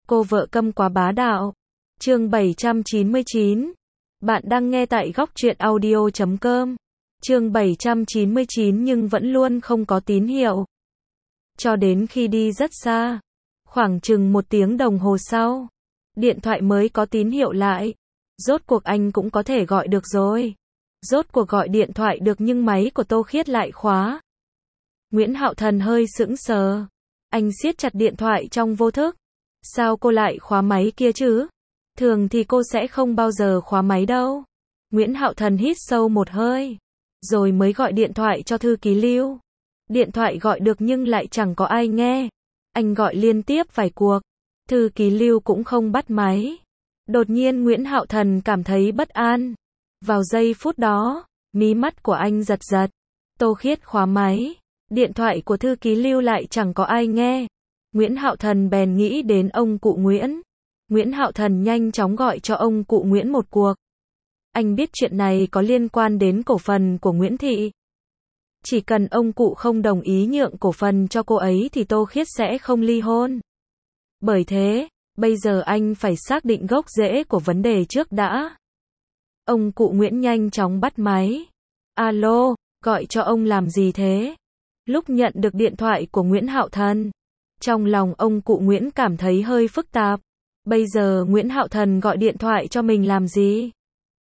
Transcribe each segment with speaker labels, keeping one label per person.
Speaker 1: Cô vợ câm quá bá đạo. Chương 799. Bạn đang nghe tại góc truyện audio.com. Chương 799 nhưng vẫn luôn không có tín hiệu. Cho đến khi đi rất xa, khoảng chừng 1 tiếng đồng hồ sau, điện thoại mới có tín hiệu lại. Rốt cuộc anh cũng có thể gọi được rồi. Rốt cuộc gọi điện thoại được nhưng máy của Tô Khiết lại khóa. Nguyễn Hạo Thần hơi sững sờ. Anh siết chặt điện thoại trong vô thức. Sao cô lại khóa máy kia chứ? Thường thì cô sẽ không bao giờ khóa máy đâu. Nguyễn Hạo Thần hít sâu một hơi, rồi mới gọi điện thoại cho thư ký Lưu. Điện thoại gọi được nhưng lại chẳng có ai nghe. Anh gọi liên tiếp vài cuộc, thư ký Lưu cũng không bắt máy. Đột nhiên Nguyễn Hạo Thần cảm thấy bất an. Vào giây phút đó, mí mắt của anh giật giật. Tô Khiết khóa máy, điện thoại của thư ký Lưu lại chẳng có ai nghe. Nguyễn Hạo Thần bèn nghĩ đến ông cụ Nguyễn. Nguyễn Hạo Thần nhanh chóng gọi cho ông cụ Nguyễn một cuộc. Anh biết chuyện này có liên quan đến cổ phần của Nguyễn Thị. Chỉ cần ông cụ không đồng ý nhượng cổ phần cho cô ấy thì Tô Khiết sẽ không ly hôn. Bởi thế, bây giờ anh phải xác định gốc rễ của vấn đề trước đã. Ông cụ Nguyễn nhanh chóng bắt máy. Alo, gọi cho ông làm gì thế? Lúc nhận được điện thoại của Nguyễn Hạo Thần, trong lòng ông cụ Nguyễn cảm thấy hơi phức tạp. Bây giờ Nguyễn Hạo Thần gọi điện thoại cho mình làm gì?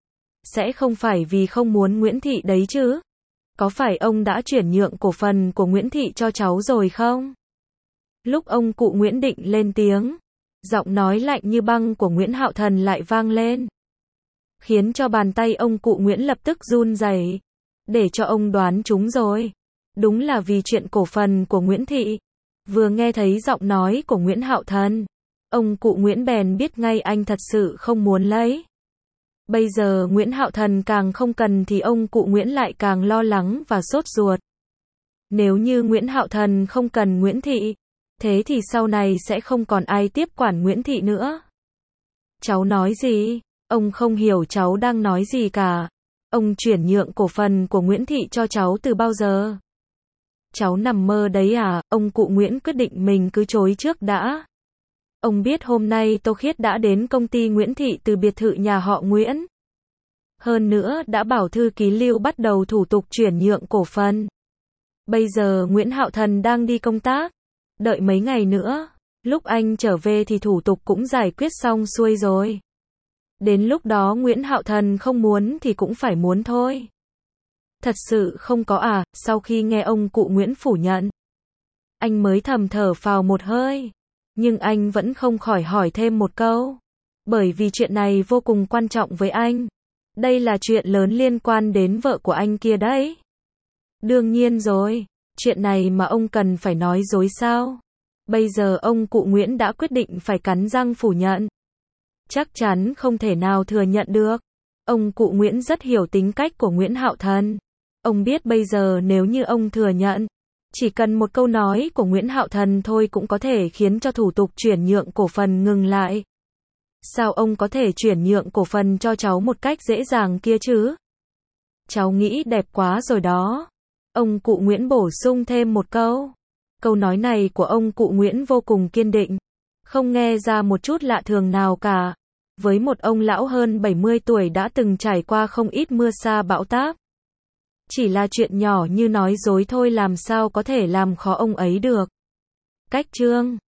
Speaker 1: Sẽ không phải vì không muốn Nguyễn Thị đấy chứ? Có phải ông đã chuyển nhượng cổ phần của Nguyễn Thị cho cháu rồi không? Lúc ông cụ Nguyễn định lên tiếng, giọng nói lạnh như băng của Nguyễn Hạo Thần lại vang lên, khiến cho bàn tay ông cụ Nguyễn lập tức run rẩy. Để cho ông đoán trúng rồi. Đúng là vì chuyện cổ phần của Nguyễn Thị. Vừa nghe thấy giọng nói của Nguyễn Hạo Thần, ông cụ Nguyễn bèn biết ngay anh thật sự không muốn lấy. Bây giờ Nguyễn Hạo Thần càng không cần thì ông cụ Nguyễn lại càng lo lắng và sốt ruột. Nếu như Nguyễn Hạo Thần không cần Nguyễn Thị, thế thì sau này sẽ không còn ai tiếp quản Nguyễn Thị nữa. Cháu nói gì? Ông không hiểu cháu đang nói gì cả. Ông chuyển nhượng cổ phần của Nguyễn Thị cho cháu từ bao giờ? Cháu nằm mơ đấy à? Ông cụ Nguyễn quyết định mình cứ chối trước đã. Ông biết hôm nay Tô Khiết đã đến công ty Nguyễn Thị từ biệt thự nhà họ Nguyễn. Hơn nữa đã bảo thư ký Lưu bắt đầu thủ tục chuyển nhượng cổ phần. Bây giờ Nguyễn Hạo Thần đang đi công tác. Đợi mấy ngày nữa, lúc anh trở về thì thủ tục cũng giải quyết xong xuôi rồi. Đến lúc đó Nguyễn Hạo Thần không muốn thì cũng phải muốn thôi. Thật sự không có à? Sau khi nghe ông cụ Nguyễn phủ nhận, anh mới thầm thở phào một hơi. Nhưng anh vẫn không khỏi hỏi thêm một câu. Bởi vì chuyện này vô cùng quan trọng với anh. Đây là chuyện lớn liên quan đến vợ của anh kia đấy. Đương nhiên rồi, chuyện này mà ông cần phải nói dối sao? Bây giờ ông cụ Nguyễn đã quyết định phải cắn răng phủ nhận. Chắc chắn không thể nào thừa nhận được. Ông cụ Nguyễn rất hiểu tính cách của Nguyễn Hạo Thần. Ông biết bây giờ nếu như ông thừa nhận, chỉ cần một câu nói của Nguyễn Hạo Thần thôi cũng có thể khiến cho thủ tục chuyển nhượng cổ phần ngừng lại. Sao ông có thể chuyển nhượng cổ phần cho cháu một cách dễ dàng kia chứ? Cháu nghĩ đẹp quá rồi đó. Ông cụ Nguyễn bổ sung thêm một câu. Câu nói này của ông cụ Nguyễn vô cùng kiên định, không nghe ra một chút lạ thường nào cả. Với một ông lão hơn 70 tuổi đã từng trải qua không ít mưa sa bão táp. Chỉ là chuyện nhỏ như nói dối thôi làm sao có thể làm khó ông ấy được. Cách chương